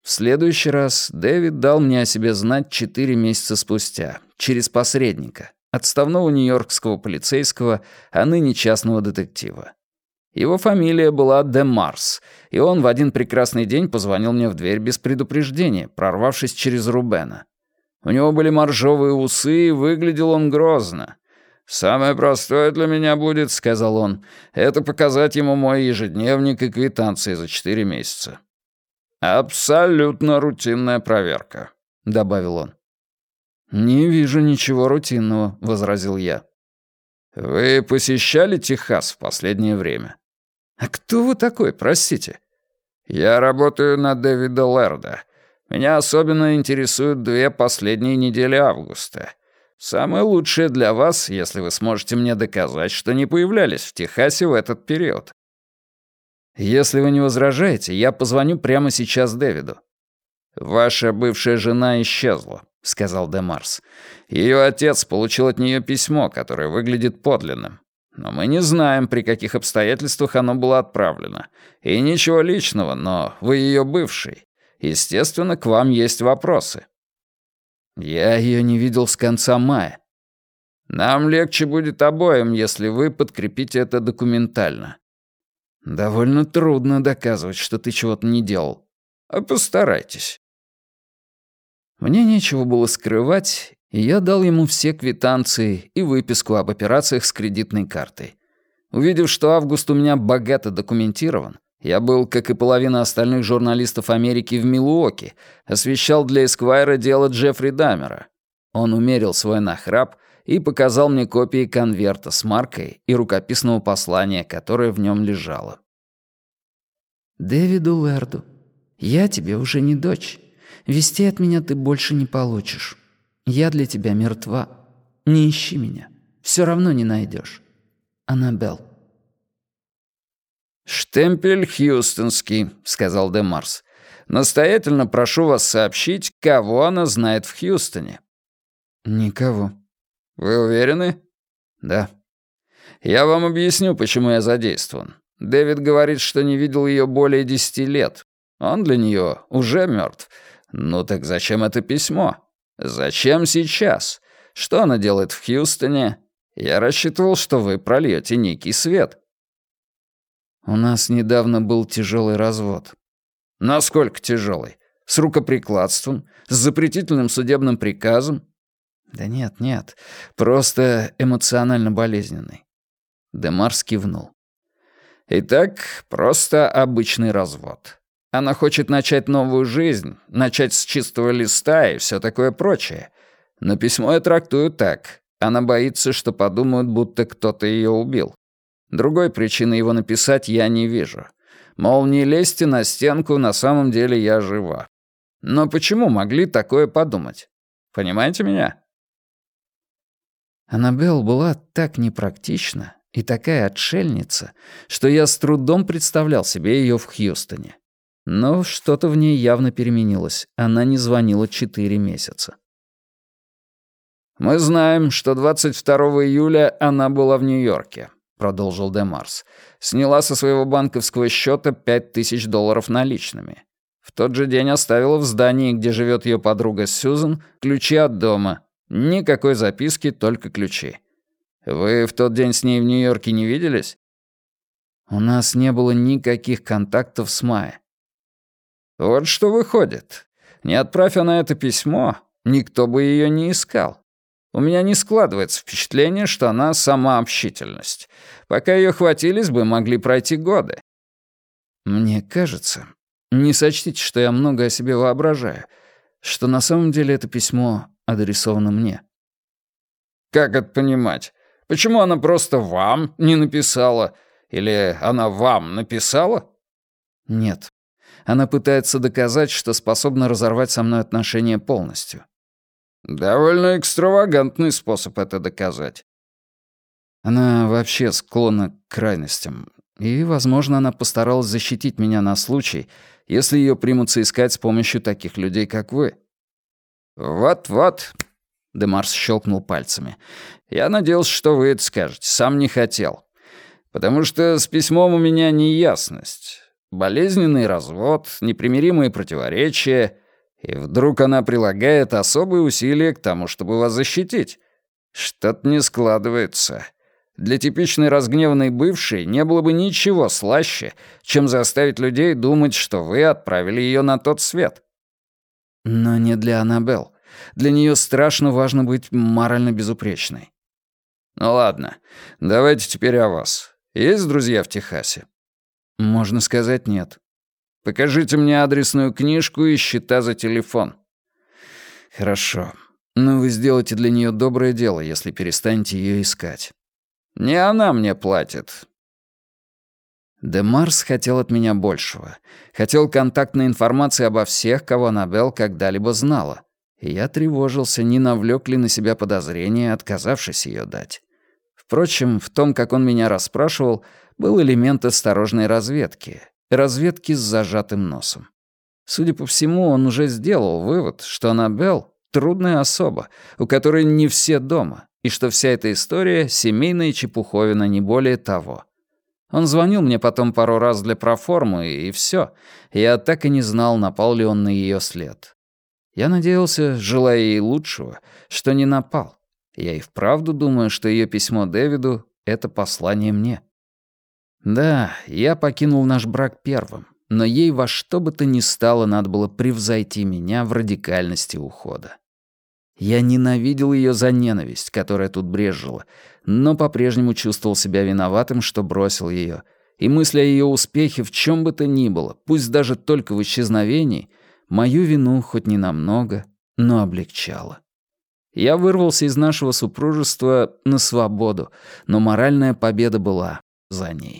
В следующий раз Дэвид дал мне о себе знать 4 месяца спустя, через посредника, отставного нью-йоркского полицейского, а ныне частного детектива. Его фамилия была Де Марс, и он в один прекрасный день позвонил мне в дверь без предупреждения, прорвавшись через Рубена. У него были моржовые усы, и выглядел он грозно. «Самое простое для меня будет, — сказал он, — это показать ему мой ежедневник и квитанции за 4 месяца». «Абсолютно рутинная проверка», — добавил он. «Не вижу ничего рутинного», — возразил я. «Вы посещали Техас в последнее время?» «А кто вы такой, простите?» «Я работаю на Дэвида Лэрда. Меня особенно интересуют 2 последние недели августа. Самое лучшее для вас, если вы сможете мне доказать, что не появлялись в Техасе в этот период». «Если вы не возражаете, я позвоню прямо сейчас Дэвиду». «Ваша бывшая жена исчезла», — сказал Де Марс. «Ее отец получил от нее письмо, которое выглядит подлинным. Но мы не знаем, при каких обстоятельствах оно было отправлено. И ничего личного, но вы ее бывший. Естественно, к вам есть вопросы». «Я ее не видел с конца мая». «Нам легче будет обоим, если вы подкрепите это документально». «Довольно трудно доказывать, что ты чего-то не делал. А постарайтесь». Мне нечего было скрывать, и я дал ему все квитанции и выписку об операциях с кредитной картой. Увидев, что Август у меня богато документирован, я был, как и половина остальных журналистов Америки, в Милуоки, освещал для Эсквайра дело Джеффри Дамера. Он умерил свой нахрап и показал мне копии конверта с маркой и рукописного послания, которое в нем лежало. «Дэвиду Лэрду, я тебе уже не дочь. Вести от меня ты больше не получишь. Я для тебя мертва. Не ищи меня. Все равно не найдешь. Аннабелл». «Штемпель хьюстонский», — сказал Де Марс. «Настоятельно прошу вас сообщить, кого она знает в Хьюстоне». «Никого». «Вы уверены?» «Да». «Я вам объясню, почему я задействован. Дэвид говорит, что не видел ее более 10 лет. Он для нее уже мертв. Ну так зачем это письмо? Зачем сейчас? Что она делает в Хьюстоне? Я рассчитывал, что вы прольете некий свет». «У нас недавно был тяжелый развод». «Насколько тяжелый? С рукоприкладством? С запретительным судебным приказом?» «Да нет, просто эмоционально болезненный». Де Марс кивнул. «Итак, просто обычный развод. Она хочет начать новую жизнь, начать с чистого листа и все такое прочее. Но письмо я трактую так. Она боится, что подумают, будто кто-то ее убил. Другой причины его написать я не вижу. Мол, не лезьте на стенку, на самом деле я жива. Но почему могли такое подумать? Понимаете меня?» Аннабелл была так непрактична и такая отшельница, что я с трудом представлял себе ее в Хьюстоне. Но что-то в ней явно переменилось. Она не звонила 4 месяца. «Мы знаем, что 22 июля она была в Нью-Йорке», — продолжил Де Марс. «Сняла со своего банковского счета $5000 наличными. В тот же день оставила в здании, где живет ее подруга Сьюзен, ключи от дома. Никакой записки, только ключи. Вы в тот день с ней в Нью-Йорке не виделись?» «У нас не было никаких контактов с мая». «Вот что выходит. Не отправь она это письмо, никто бы ее не искал. У меня не складывается впечатление, что она сама общительность. Пока ее хватились бы, могли пройти годы». «Мне кажется, не сочтите, что я много о себе воображаю, что на самом деле это письмо адресовано мне». «Как это понимать? Почему она просто вам не написала? Или она вам написала?» «Нет. Она пытается доказать, что способна разорвать со мной отношения полностью». «Довольно экстравагантный способ это доказать». Она вообще склонна к крайностям. И, возможно, она постаралась защитить меня на случай, если ее примутся искать с помощью таких людей, как вы». «Вот-вот», — Де Марс щелкнул пальцами. «Я надеялся, что вы это скажете. Сам не хотел. Потому что с письмом у меня неясность. болезненный развод, непримиримые противоречия, и вдруг она прилагает особые усилия к тому, чтобы вас защитить. Что-то не складывается. Для типичной разгневанной бывшей не было бы ничего слаще, чем заставить людей думать, что вы отправили ее на тот свет. Но не для Аннабелл. Для нее страшно важно быть морально безупречной. Ну ладно, давайте теперь о вас. Есть друзья в Техасе? Можно сказать, нет. Покажите мне адресную книжку и счета за телефон. Хорошо. Но вы сделаете для нее доброе дело, если перестанете ее искать. Не она мне платит. Демарс хотел от меня большего. Хотел контактной информации обо всех, кого Аннабелл когда-либо знала. И я тревожился, не навлек ли на себя подозрения, отказавшись ее дать. Впрочем, в том, как он меня расспрашивал, был элемент осторожной разведки. Разведки с зажатым носом. Судя по всему, он уже сделал вывод, что Аннабелл — трудная особа, у которой не все дома, и что вся эта история — семейная чепуховина, не более того. Он звонил мне потом пару раз для проформы, и всё. Я так и не знал, напал ли он на её след. Я надеялся, желая ей лучшего, что не напал. Я и вправду думаю, что её письмо Дэвиду — это послание мне. Да, я покинул наш брак первым, но ей во что бы то ни стало надо было превзойти меня в радикальности ухода. Я ненавидел её за ненависть, которая тут брезжила, но по-прежнему чувствовал себя виноватым, что бросил её, и мысль о её успехе в чём бы то ни было, пусть даже только в исчезновении, мою вину хоть ненамного, но облегчала. Я вырвался из нашего супружества на свободу, но моральная победа была за ней.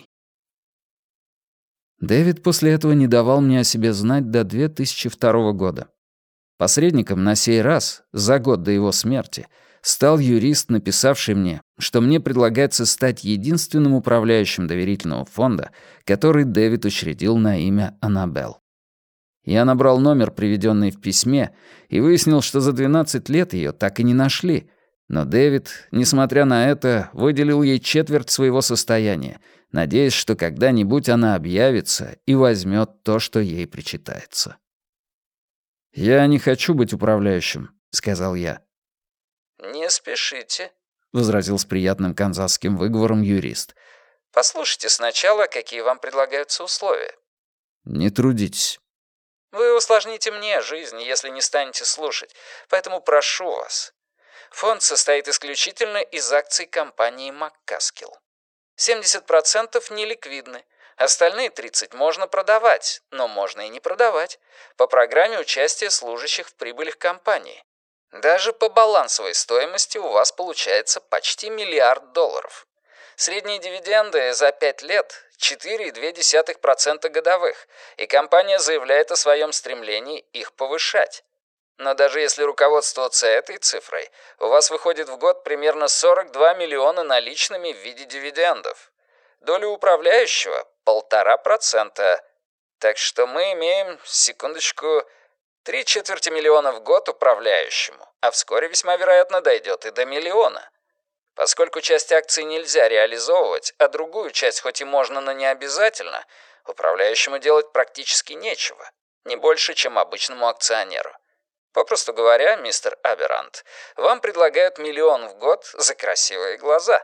Дэвид после этого не давал мне о себе знать до 2002 года. Посредником на сей раз, за год до его смерти, стал юрист, написавший мне, что мне предлагается стать единственным управляющим доверительного фонда, который Дэвид учредил на имя Аннабелл. Я набрал номер, приведенный в письме, и выяснил, что за 12 лет ее так и не нашли. Но Дэвид, несмотря на это, выделил ей четверть своего состояния, надеясь, что когда-нибудь она объявится и возьмет то, что ей причитается. «Я не хочу быть управляющим», — сказал я. «Не спешите», — возразил с приятным канзасским выговором юрист. «Послушайте сначала, какие вам предлагаются условия». «Не трудитесь». «Вы усложните мне жизнь, если не станете слушать, поэтому прошу вас. Фонд состоит исключительно из акций компании «МакКаскил». 70% неликвидны, остальные 30% можно продавать, но можно и не продавать, по программе участия служащих в прибылях компании. Даже по балансовой стоимости у вас получается почти $1 миллиард. Средние дивиденды за 5 лет — 4,2% годовых, и компания заявляет о своем стремлении их повышать. Но даже если руководствоваться этой цифрой, у вас выходит в год примерно 42 миллиона наличными в виде дивидендов. Доля управляющего — 1,5%. Так что мы имеем, секундочку, 3/4 миллиона в год управляющему, а вскоре весьма вероятно дойдет и до миллиона. Поскольку часть акций нельзя реализовывать, а другую часть хоть и можно, но не обязательно, управляющему делать практически нечего, не больше, чем обычному акционеру. Попросту говоря, мистер Аберант, вам предлагают $1 миллион в год за красивые глаза.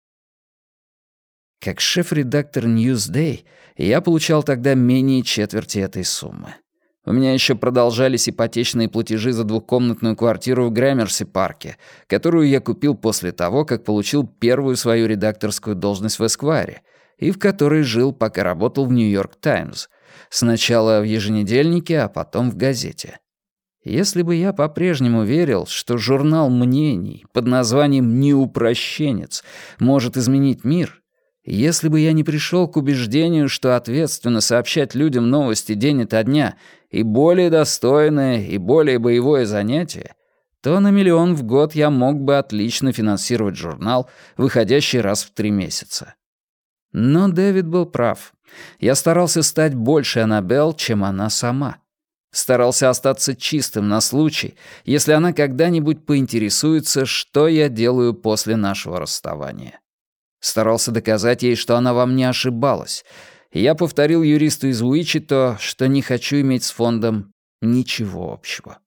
Как шеф-редактор Newsday я получал тогда менее четверти этой суммы. У меня еще продолжались ипотечные платежи за двухкомнатную квартиру в Грэмерси-парке, которую я купил после того, как получил первую свою редакторскую должность в «Эсквайре», и в которой жил, пока работал в «Нью-Йорк Таймс», сначала в еженедельнике, а потом в газете. Если бы я по-прежнему верил, что журнал мнений под названием «Неупрощенец» может изменить мир, если бы я не пришел к убеждению, что ответственно сообщать людям новости день ото дня и более достойное, и более боевое занятие, то на $1 миллион в год я мог бы отлично финансировать журнал, выходящий раз в 3 месяца. Но Дэвид был прав. Я старался стать больше Аннабелл, чем она сама. Старался остаться чистым на случай, если она когда-нибудь поинтересуется, что я делаю после нашего расставания. Старался доказать ей, что она во мне ошибалась. Я повторил юристу из Уичито, что не хочу иметь с фондом ничего общего.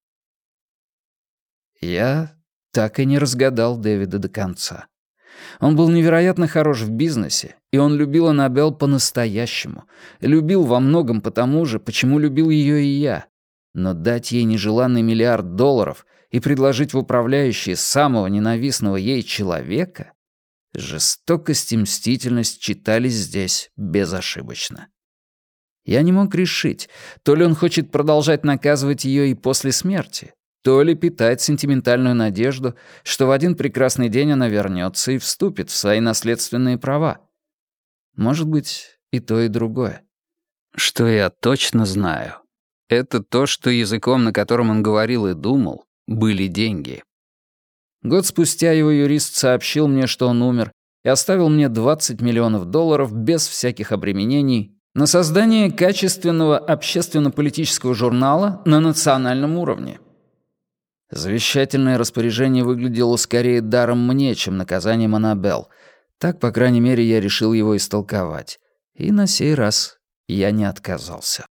Я так и не разгадал Дэвида до конца. Он был невероятно хорош в бизнесе, и он любил Аннабелл по-настоящему. Любил во многом потому же, почему любил ее и я. Но дать ей нежеланный $1 миллиард и предложить в управляющие самого ненавистного ей человека? Жестокость и мстительность читались здесь безошибочно. Я не мог решить, то ли он хочет продолжать наказывать ее и после смерти, то ли питает сентиментальную надежду, что в один прекрасный день она вернется и вступит в свои наследственные права. Может быть, и то, и другое. Что я точно знаю, это то, что языком, на котором он говорил и думал, были деньги. Год спустя его юрист сообщил мне, что он умер, и оставил мне $20 миллионов без всяких обременений на создание качественного общественно-политического журнала на национальном уровне. Завещательное распоряжение выглядело скорее даром мне, чем наказанием Аннабелл. Так, по крайней мере, я решил его истолковать. И на сей раз я не отказался.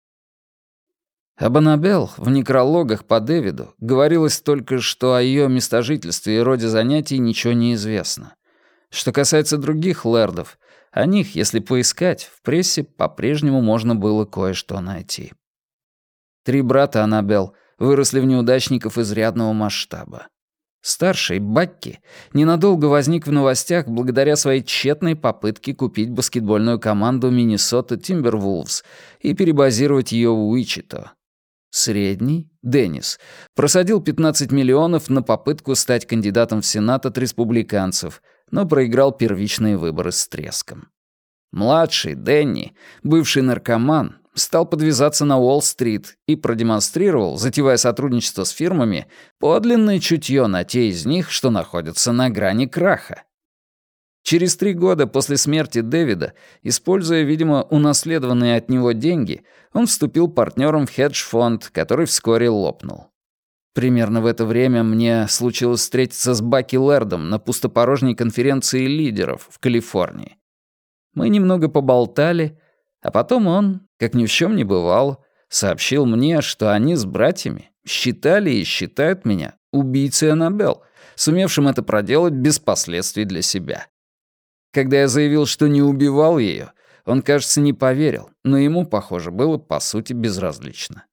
Об Аннабелл в некрологах по Дэвиду говорилось только, что о ее местожительстве и роде занятий ничего не известно. Что касается других лэрдов, о них, если поискать, в прессе по-прежнему можно было кое-что найти. 3 брата Аннабелл выросли в неудачников изрядного масштаба. Старший, Бакки, ненадолго возник в новостях благодаря своей тщетной попытке купить баскетбольную команду Миннесота Тимбервулвс и перебазировать ее в Уичито. Средний, Деннис, просадил $15 миллионов на попытку стать кандидатом в Сенат от республиканцев, но проиграл первичные выборы с треском. Младший, Дэнни, бывший наркоман, стал подвязаться на Уолл-стрит и продемонстрировал, затевая сотрудничество с фирмами, подлинное чутье на те из них, что находятся на грани краха. Через 3 года после смерти Дэвида, используя, видимо, унаследованные от него деньги, он вступил партнером в хедж-фонд, который вскоре лопнул. Примерно в это время мне случилось встретиться с Баки Лэрдом на пустопорожней конференции лидеров в Калифорнии. Мы немного поболтали, а потом он, как ни в чем не бывало, сообщил мне, что они с братьями считали и считают меня убийцей Аннабелл, сумевшим это проделать без последствий для себя. Когда я заявил, что не убивал ее, он, кажется, не поверил, но ему, похоже, было по сути безразлично.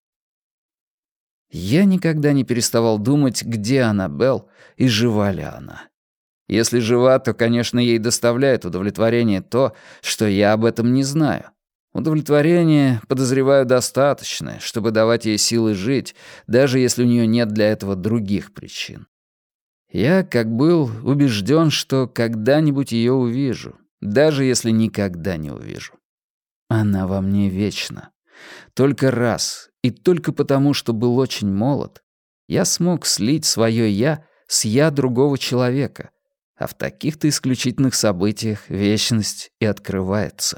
Я никогда не переставал думать, где Аннабелл и жива ли она. Если жива, то, конечно, ей доставляет удовлетворение то, что я об этом не знаю. Удовлетворение, подозреваю, достаточное, чтобы давать ей силы жить, даже если у нее нет для этого других причин. Я, как был, убежден, что когда-нибудь ее увижу, даже если никогда не увижу. Она во мне вечна. Только раз, и только потому, что был очень молод, я смог слить свое «я» с «я» другого человека, а в таких-то исключительных событиях вечность и открывается.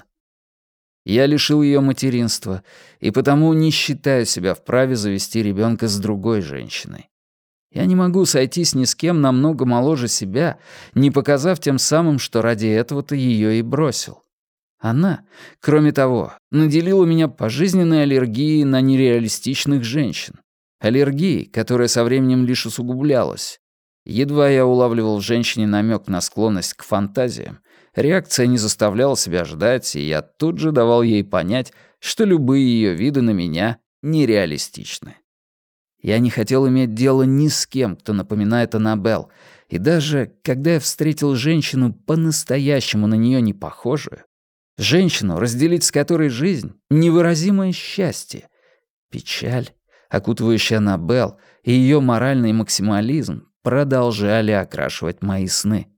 Я лишил ее материнства, и потому не считаю себя вправе завести ребенка с другой женщиной. Я не могу сойтись ни с кем намного моложе себя, не показав тем самым, что ради этого-то ее и бросил. Она, кроме того, наделила меня пожизненной аллергией на нереалистичных женщин. Аллергией, которая со временем лишь усугублялась. Едва я улавливал в женщине намек на склонность к фантазиям, реакция не заставляла себя ждать, и я тут же давал ей понять, что любые ее виды на меня нереалистичны. Я не хотел иметь дело ни с кем, кто напоминает Аннабелл, и даже когда я встретил женщину по-настоящему на нее не похожую, женщину, разделить с которой жизнь — невыразимое счастье, печаль, окутывающая Аннабелл, и ее моральный максимализм продолжали окрашивать мои сны.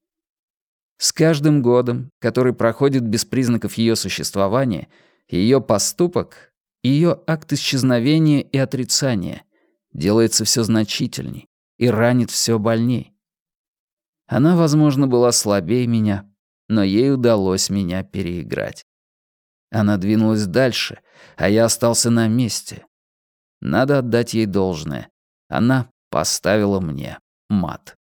С каждым годом, который проходит без признаков ее существования, ее поступок, ее акт исчезновения и отрицания делается все значительней и ранит все больней. Она, возможно, была слабее меня, но ей удалось меня переиграть. Она двинулась дальше, а я остался на месте. Надо отдать ей должное. Она поставила мне мат.